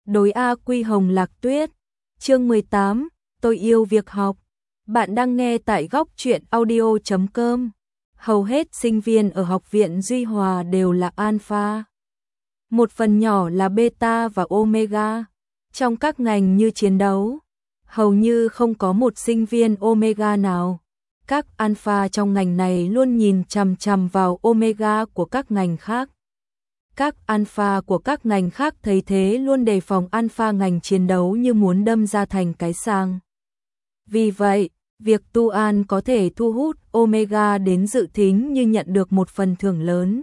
Đối A Quy Hồng Lạc Tuyết. Chương 18, tôi yêu việc học. Bạn đang nghe tại góc truyện audio.com. Hầu hết sinh viên ở Học viện Duy Hòa đều là alpha. Một phần nhỏ là beta và omega. Trong các ngành như chiến đấu, hầu như không có một sinh viên omega nào. Các alpha trong ngành này luôn nhìn chằm chằm vào omega của các ngành khác. Các alpha của các ngành khác thấy thế luôn đề phòng alpha ngành chiến đấu như muốn đâm ra thành cái sang. Vì vậy, việc tu an có thể thu hút omega đến dự thính như nhận được một phần thưởng lớn.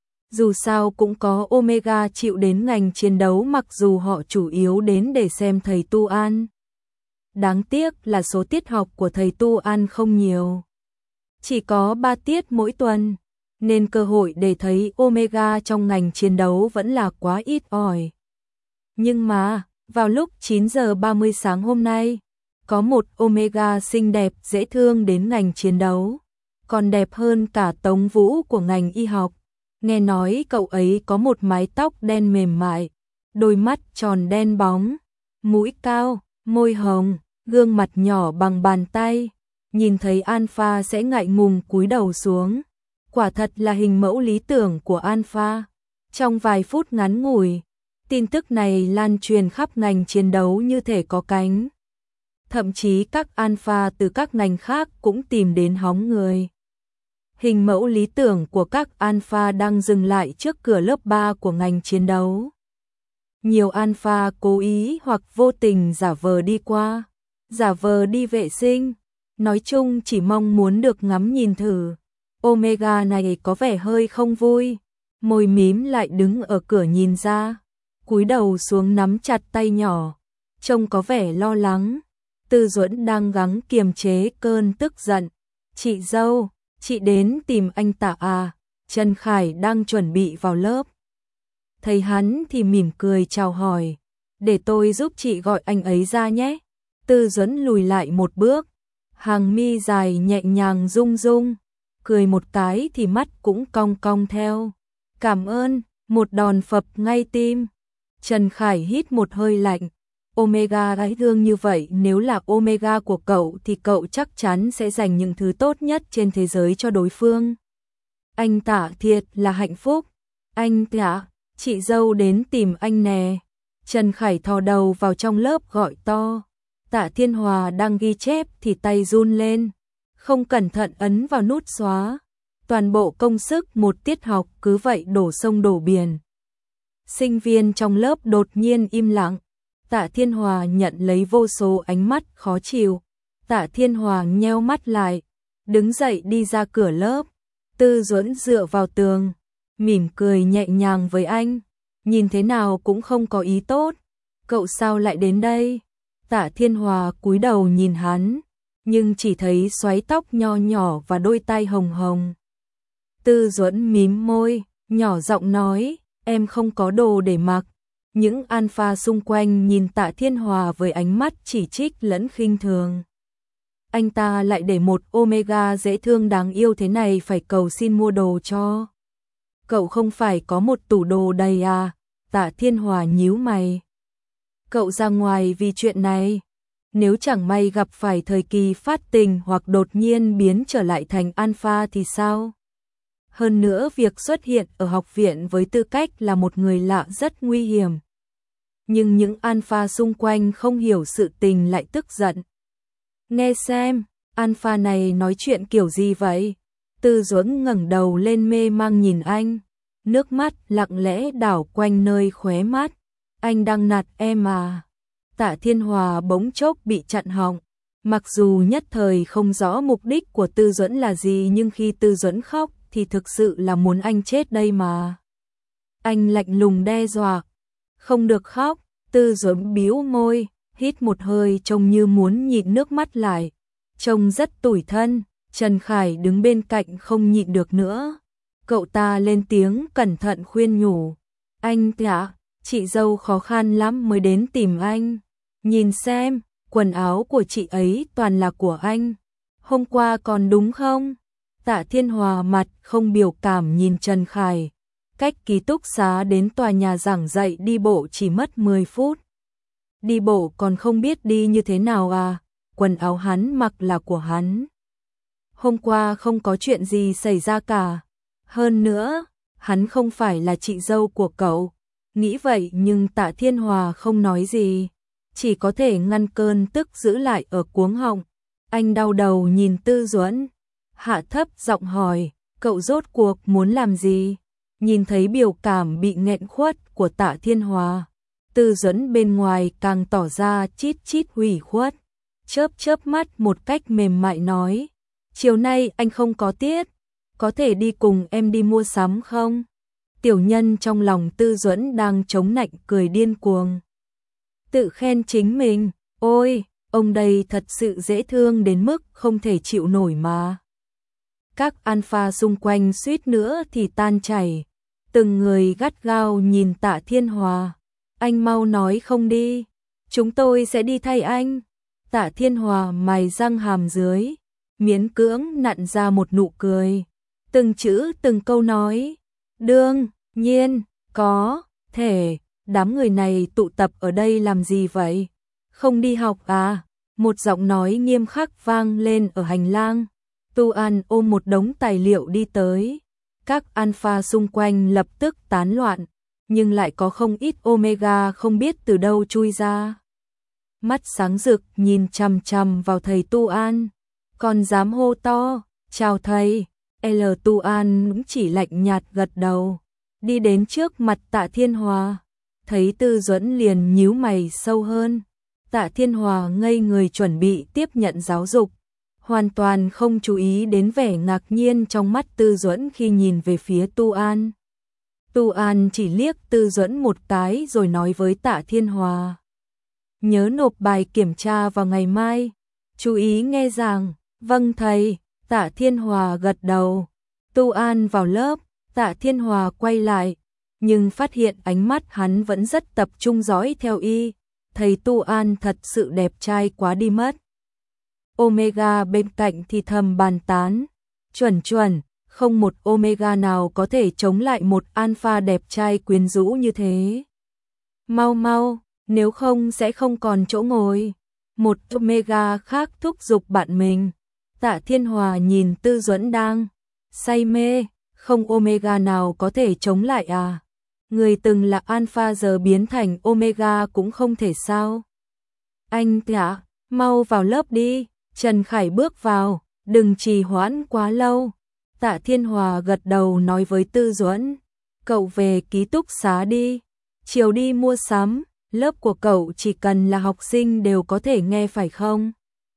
Dù sao cũng có omega chịu đến ngành chiến đấu mặc dù họ chủ yếu đến để xem thầy tu an. Đáng tiếc là số tiết học của thầy tu an không nhiều. Chỉ có 3 tiết mỗi tuần, nên cơ hội để thấy omega trong ngành chiến đấu vẫn là quá ít ỏi. Nhưng mà, vào lúc 9 giờ 30 sáng hôm nay, có một omega xinh đẹp dễ thương đến ngành chiến đấu, còn đẹp hơn cả Tống Vũ của ngành y học. Nghe nói cậu ấy có một mái tóc đen mềm mại, đôi mắt tròn đen bóng, mũi cao, môi hồng, gương mặt nhỏ bằng bàn tay. Nhìn thấy alpha sẽ ngại ngùng cúi đầu xuống. Quả thật là hình mẫu lý tưởng của alpha. Trong vài phút ngắn ngủi, tin tức này lan truyền khắp ngành chiến đấu như thể có cánh. Thậm chí các alpha từ các ngành khác cũng tìm đến hóng người. Hình mẫu lý tưởng của các alpha đang dừng lại trước cửa lớp 3 của ngành chiến đấu. Nhiều alpha cố ý hoặc vô tình giả vờ đi qua, giả vờ đi vệ sinh, nói chung chỉ mong muốn được ngắm nhìn thử. Omega này có vẻ hơi không vui, môi mím lại đứng ở cửa nhìn ra, cúi đầu xuống nắm chặt tay nhỏ, trông có vẻ lo lắng. Tư Duẫn đang gắng kiềm chế cơn tức giận. Chị dâu, chị đến tìm anh Tạ à? Trần Khải đang chuẩn bị vào lớp. Thấy hắn thì mỉm cười chào hỏi. Để tôi giúp chị gọi anh ấy ra nhé. Tư Duẫn lùi lại một bước, hàng mi dài nhẹ nhàng rung rung, cười một cái thì mắt cũng cong cong theo. Cảm ơn, một đòn phập ngay tim. Trần Khải hít một hơi lạnh. Omega gái thương như vậy, nếu là omega của cậu thì cậu chắc chắn sẽ dành những thứ tốt nhất trên thế giới cho đối phương. Anh Tạ thiệt là hạnh phúc. Anh Tạ, chị dâu đến tìm anh nè. Trần Khải thò đầu vào trong lớp gọi to. Tạ Thiên Hòa đang ghi chép thì tay run lên, không cẩn thận ấn vào nút xóa. Toàn bộ công sức một tiết học cứ vậy đổ sông đổ biển. Sinh viên trong lớp đột nhiên im lặng. Tạ Thiên Hòa nhận lấy vô số ánh mắt khó chịu. Tạ Thiên Hòa nheo mắt lại, đứng dậy đi ra cửa lớp. Tư Duẫn dựa vào tường, mỉm cười nhẹ nhàng với anh. Nhìn thế nào cũng không có ý tốt. Cậu sao lại đến đây? Tạ Thiên Hòa cúi đầu nhìn hắn, nhưng chỉ thấy xoáy tóc nho nhỏ và đôi tai hồng hồng. Tư Duẫn mím môi, nhỏ giọng nói, em không có đồ để mặc. Những alpha xung quanh nhìn Tạ Thiên Hòa với ánh mắt chỉ trích lẫn khinh thường. Anh ta lại để một omega dễ thương đáng yêu thế này phải cầu xin mua đồ cho. Cậu không phải có một tủ đồ đầy à? Tạ Thiên Hòa nhíu mày. Cậu ra ngoài vì chuyện này. Nếu chẳng may gặp phải thời kỳ phát tình hoặc đột nhiên biến trở lại thành alpha thì sao? Hơn nữa việc xuất hiện ở học viện với tư cách là một người lạ rất nguy hiểm. Nhưng những alpha xung quanh không hiểu sự tình lại tức giận. Nghe xem, alpha này nói chuyện kiểu gì vậy? Tư Duẫn ngẩng đầu lên mê mang nhìn anh, nước mắt lặng lẽ đảo quanh nơi khóe mắt. Anh đang nạt em à? Tạ Thiên Hòa bỗng chốc bị chặn họng. Mặc dù nhất thời không rõ mục đích của Tư Duẫn là gì, nhưng khi Tư Duẫn khóc thì thực sự là muốn anh chết đây mà. Anh lạnh lùng đe dọa. Không được khóc. Tư Duẫn bĩu môi, hít một hơi trông như muốn nhịn nước mắt lại. Trông rất tủi thân. Trần Khải đứng bên cạnh không nhịn được nữa. Cậu ta lên tiếng cẩn thận khuyên nhủ. Anh Tạ, chị dâu khó khăn lắm mới đến tìm anh. Nhìn xem, quần áo của chị ấy toàn là của anh. Hôm qua còn đúng không? Tạ Thiên Hòa mặt không biểu cảm nhìn Trần Khải. Cách ký túc xá đến tòa nhà giảng dạy đi bộ chỉ mất 10 phút. đi bộ còn không biết đi như thế nào à, quần áo hắn mặc là của hắn. Hôm qua không có chuyện gì xảy ra cả. Hơn nữa, hắn không phải là chị dâu của cậu. Nghĩ vậy nhưng Tạ Thiên Hòa không nói gì, chỉ có thể ngăn cơn tức giữ lại ở cuống họng. Anh đau đầu nhìn Tư Duẫn, hạ thấp giọng hỏi, cậu rốt cuộc muốn làm gì? Nhìn thấy biểu cảm bị nghẹn khuất của Tạ Thiên Hòa, Tư Duẫn bên ngoài càng tỏ ra chít chít ủy khuất, chớp chớp mắt một cách mềm mại nói, chiều nay anh không có tiết, có thể đi cùng em đi mua sắm không? Tiểu nhân trong lòng Tư Duẫn đang chống nạnh cười điên cuồng. Tự khen chính mình, ôi, ông đây thật sự dễ thương đến mức không thể chịu nổi mà. Các alpha xung quanh suýt nữa thì tan chảy, từng người gắt gao nhìn Tạ Thiên Hòa. Anh mau nói không đi, chúng tôi sẽ đi thay anh. Tạ Thiên Hòa mày răng hàm dưới, miễn cưỡng nặn ra một nụ cười. Từng chữ từng câu nói, đương nhiên, có thể, đám người này tụ tập ở đây làm gì vậy? Không đi học à? Một giọng nói nghiêm khắc vang lên ở hành lang. Tu An ôm một đống tài liệu đi tới. Các alpha xung quanh lập tức tán loạn, nhưng lại có không ít Omega không biết từ đâu chui ra. Mắt sáng rực nhìn chằm chằm vào thầy Tu An, còn dám hô to, chào thầy. L. Tu An cũng chỉ lạnh nhạt gật đầu, đi đến trước mặt Tạ Thiên Hòa. Thấy Tư Duẫn liền nhíu mày sâu hơn. Tạ Thiên Hòa ngây người chuẩn bị tiếp nhận giáo dục, hoàn toàn không chú ý đến vẻ ngạc nhiên trong mắt Tư Duẫn khi nhìn về phía Tu An. Tu An chỉ liếc Tư Duẫn một cái rồi nói với Tạ Thiên Hòa, nhớ nộp bài kiểm tra vào ngày mai, chú ý nghe giảng. Vâng thầy. Tạ Thiên Hòa gật đầu. Tu An vào lớp, Tạ Thiên Hòa quay lại, nhưng phát hiện ánh mắt hắn vẫn rất tập trung dõi theo y. Thầy Tu An thật sự đẹp trai quá đi mất. Omega bên cạnh thì thầm bàn tán, chuẩn, không một Omega nào có thể chống lại một alpha đẹp trai quyến rũ như thế. Mau, nếu không sẽ không còn chỗ ngồi. Một Omega khác thúc giục bạn mình. Tạ Thiên Hòa nhìn Tư Duẫn đang say mê, không Omega nào có thể chống lại à? Người từng là alpha giờ biến thành Omega cũng không thể sao? Anh ạ, mau vào lớp đi. Trần Khải bước vào, đừng trì hoãn quá lâu. Tạ Thiên Hòa gật đầu nói với Tư Duẫn, cậu về ký túc xá đi, chiều đi mua sắm, lớp của cậu chỉ cần là học sinh đều có thể nghe phải không?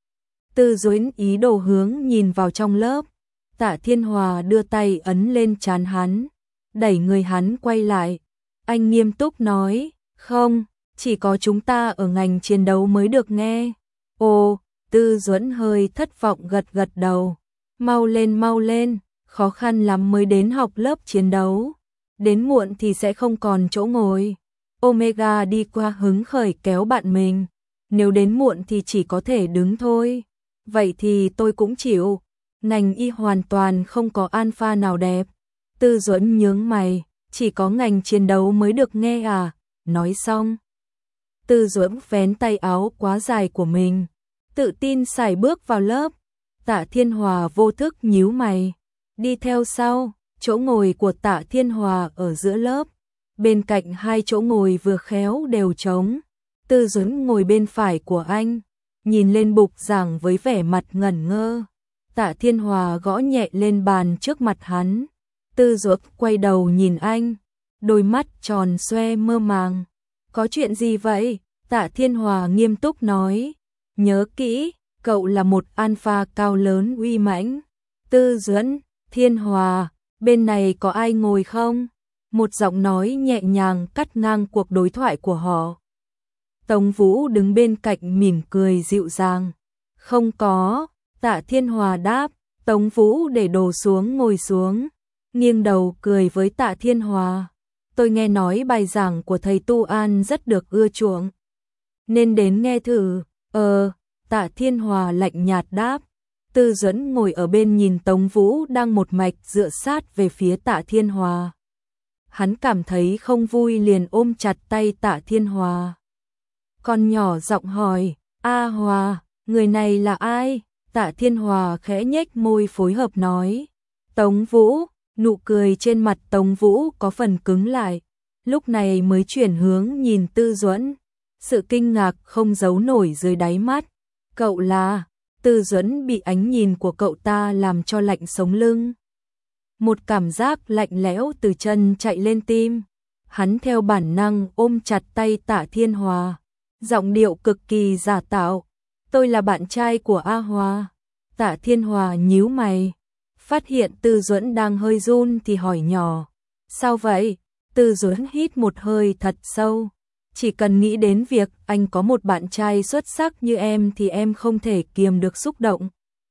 Tư Duẫn ý đồ hướng nhìn vào trong lớp. Tạ Thiên Hòa đưa tay ấn lên trán hắn, đẩy người hắn quay lại. Anh nghiêm túc nói, không, chỉ có chúng ta ở ngành chiến đấu mới được nghe. Ồ, Tư Duẫn hơi thất vọng gật đầu. Mau lên, khó khăn lắm mới đến học lớp chiến đấu. Đến muộn thì sẽ không còn chỗ ngồi. Omega đi qua hứng khởi kéo bạn mình. Nếu đến muộn thì chỉ có thể đứng thôi. Vậy thì tôi cũng chịu. Ngành y hoàn toàn không có alpha nào đẹp. Tư Duẫn nhướng mày, chỉ có ngành chiến đấu mới được nghe à? Nói xong, Tư Duẫn vén tay áo quá dài của mình, tự tin sải bước vào lớp. Tạ Thiên Hòa vô thức nhíu mày, đi theo sau. Chỗ ngồi của Tạ Thiên Hòa ở giữa lớp, bên cạnh hai chỗ ngồi vừa khéo đều trống. Tư Duẫn ngồi bên phải của anh, nhìn lên bục giảng với vẻ mặt ngẩn ngơ. Tạ Thiên Hòa gõ nhẹ lên bàn trước mặt hắn. Tư Duẫn quay đầu nhìn anh, đôi mắt tròn xoe mơ màng. Có chuyện gì vậy? Tạ Thiên Hòa nghiêm túc nói, nhớ kỹ, cậu là một alpha cao lớn uy mãnh. Tư Duẫn, Thiên Hòa, bên này có ai ngồi không? Một giọng nói nhẹ nhàng cắt ngang cuộc đối thoại của họ. Tống Vũ đứng bên cạnh mỉm cười dịu dàng. Không có. Tạ Thiên Hòa đáp. Tống Vũ để đồ xuống ngồi xuống, nghiêng đầu cười với Tạ Thiên Hòa. Tôi nghe nói bài giảng của thầy Tu An rất được ưa chuộng, nên đến nghe thử. Tạ Thiên Hòa lạnh nhạt đáp. Tư Duẫn ngồi ở bên nhìn Tống Vũ đang một mạch dựa sát về phía Tạ Thiên Hòa. Hắn cảm thấy không vui liền ôm chặt tay Tạ Thiên Hòa. Con nhỏ giọng hỏi, A Hòa, người này là ai? Tạ Thiên Hòa khẽ nhếch môi phối hợp nói, Tống Vũ. Nụ cười trên mặt Tống Vũ có phần cứng lại, lúc này mới chuyển hướng nhìn Tư Duẫn, sự kinh ngạc không giấu nổi dưới đáy mắt. Cậu là? Tư Duẫn bị ánh nhìn của cậu ta làm cho lạnh sống lưng. Một cảm giác lạnh lẽo từ chân chạy lên tim, hắn theo bản năng ôm chặt tay Tạ Thiên Hòa, giọng điệu cực kỳ giả tạo, tôi là bạn trai của A Hòa. Tạ Thiên Hòa nhíu mày, phát hiện Tư Duẫn đang hơi run thì hỏi nhỏ, sao vậy? Tư Duẫn hít một hơi thật sâu, chỉ cần nghĩ đến việc anh có một bạn trai xuất sắc như em thì em không thể kiềm được xúc động.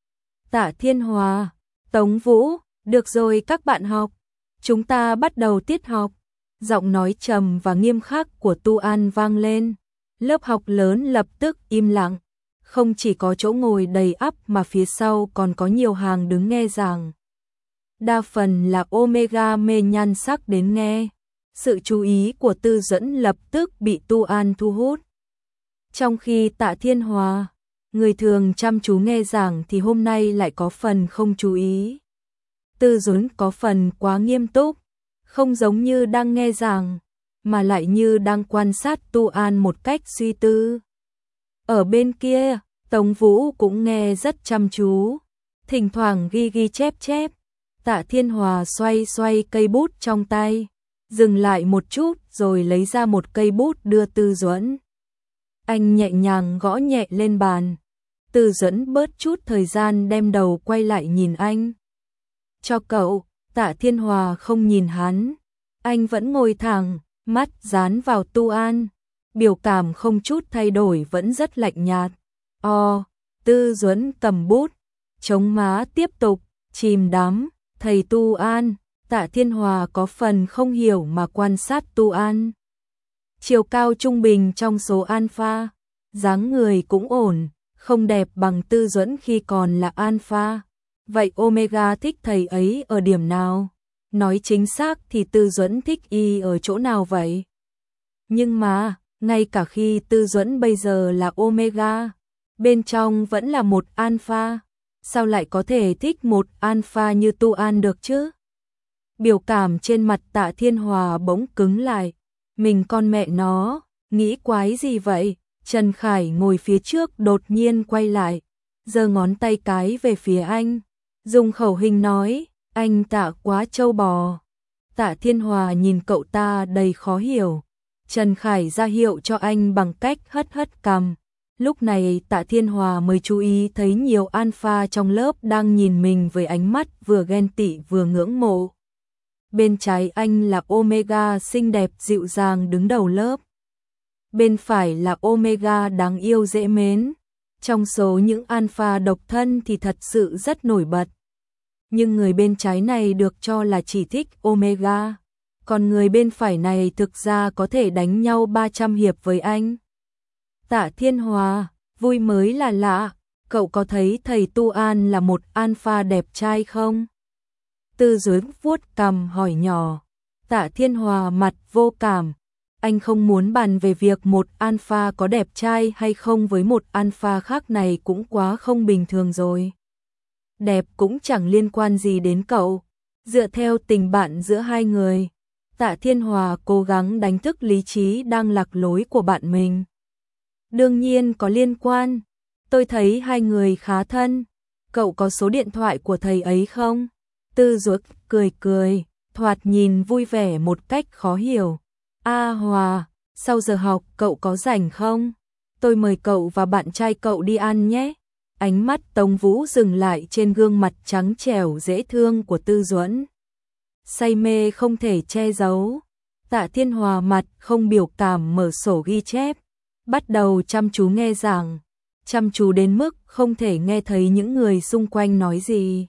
Tạ Thiên Hòa, Tống Vũ, được rồi các bạn học, chúng ta bắt đầu tiết học. Giọng nói trầm và nghiêm khắc của Tu An vang lên, lớp học lớn lập tức im lặng. Không chỉ có chỗ ngồi đầy ắp mà phía sau còn có nhiều hàng đứng nghe giảng. Đa phần là Omega mê nhan sắc đến nghe. Sự chú ý của Tư Duẫn lập tức bị Tu An thu hút. Trong khi Tạ Thiên Hòa, người thường chăm chú nghe giảng thì hôm nay lại có phần không chú ý. Tư Duẫn có phần quá nghiêm túc, không giống như đang nghe giảng, mà lại như đang quan sát Tu An một cách suy tư. Ở bên kia, Tống Vũ cũng nghe rất chăm chú, thỉnh thoảng ghi chép chép. Tạ Thiên Hòa xoay xoay cây bút trong tay, dừng lại một chút rồi lấy ra một cây bút đưa Tư Duẫn. Anh nhẹ nhàng gõ nhẹ lên bàn. Tư Duẫn bớt chút thời gian đem đầu quay lại nhìn anh. Cho cậu. Tạ Thiên Hòa không nhìn hắn, anh vẫn ngồi thẳng, mắt dán vào Tu An, biểu cảm không chút thay đổi, vẫn rất lạnh nhạt. Tư Duẫn cầm bút, chống má tiếp tục, chìm đắm. Thầy Tu An. Tạ Thiên Hòa có phần không hiểu mà quan sát Tu An. Chiều cao trung bình trong số alpha, dáng người cũng ổn, không đẹp bằng Tư Duẫn khi còn là alpha. Vậy Omega thích thầy ấy ở điểm nào? Nói chính xác thì Tư Duẫn thích y ở chỗ nào vậy? Nhưng mà, ngay cả khi Tư Duẫn bây giờ là Omega, bên trong vẫn là một alpha, sao lại có thể thích một alpha như Tu An được chứ? Biểu cảm trên mặt Tạ Thiên Hòa bỗng cứng lại. Mình con mẹ nó, nghĩ quái gì vậy? Trần Khải ngồi phía trước đột nhiên quay lại, giơ ngón tay cái về phía anh, dùng khẩu hình nói, anh Tạ quá trâu bò. Tạ Thiên Hòa nhìn cậu ta đầy khó hiểu. Trần Khải ra hiệu cho anh bằng cách hất hất cằm. Lúc này Tạ Thiên Hòa mới chú ý thấy nhiều alpha trong lớp đang nhìn mình với ánh mắt vừa ghen tị vừa ngưỡng mộ. Bên trái anh là Omega xinh đẹp dịu dàng đứng đầu lớp. Bên phải là Omega đáng yêu dễ mến. Trong số những alpha độc thân thì thật sự rất nổi bật. Nhưng người bên trái này được cho là chỉ thích Omega. Còn người bên phải này thực ra có thể đánh nhau 300 hiệp với anh. Tạ Thiên Hòa, vui mới là lạ. Cậu có thấy thầy Tu An là một alpha đẹp trai không? Tư Duẫn vuốt cằm hỏi nhỏ. Tạ Thiên Hòa mặt vô cảm. Anh không muốn bàn về việc một alpha có đẹp trai hay không với một alpha khác, này cũng quá không bình thường rồi. Đẹp cũng chẳng liên quan gì đến cậu. Dựa theo tình bạn giữa hai người, Tạ Thiên Hòa cố gắng đánh thức lý trí đang lạc lối của bạn mình. Đương nhiên có liên quan. Tôi thấy hai người khá thân. Cậu có số điện thoại của thầy ấy không? Tư Duẫn cười cười, thoạt nhìn vui vẻ một cách khó hiểu. A Hòa, sau giờ học cậu có rảnh không? Tôi mời cậu và bạn trai cậu đi ăn nhé. Ánh mắt Tống Vũ dừng lại trên gương mặt trắng trẻo dễ thương của Tư Duẫn. Say mê không thể che giấu. Tạ Thiên Hòa mặt không biểu cảm mở sổ ghi chép, bắt đầu chăm chú nghe giảng, chăm chú đến mức không thể nghe thấy những người xung quanh nói gì.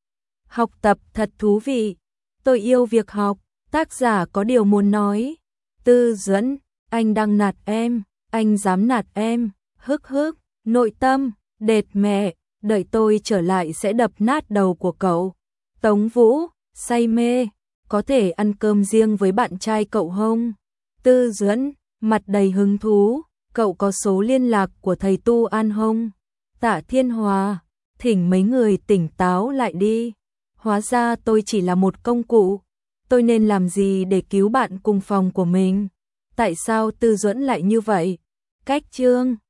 Học tập thật thú vị. Tôi yêu việc học. Tác giả có điều muốn nói. Tư Duẫn, anh đang nạt em. Anh dám nạt em. Hức hức. Nội tâm, đệt mẹ. Đợi tôi trở lại sẽ đập nát đầu của cậu. Tống Vũ, say mê. Có thể ăn cơm riêng với bạn trai cậu không? Tư Duẫn, mặt đầy hứng thú. cậu có số liên lạc của thầy Tu An không? Tạ Thiên Hòa, thỉnh mấy người tỉnh táo lại đi. Hóa ra tôi chỉ là một công cụ. Tôi nên làm gì để cứu bạn cùng phòng của mình? Tại sao Tư Duẫn lại như vậy? Cách chương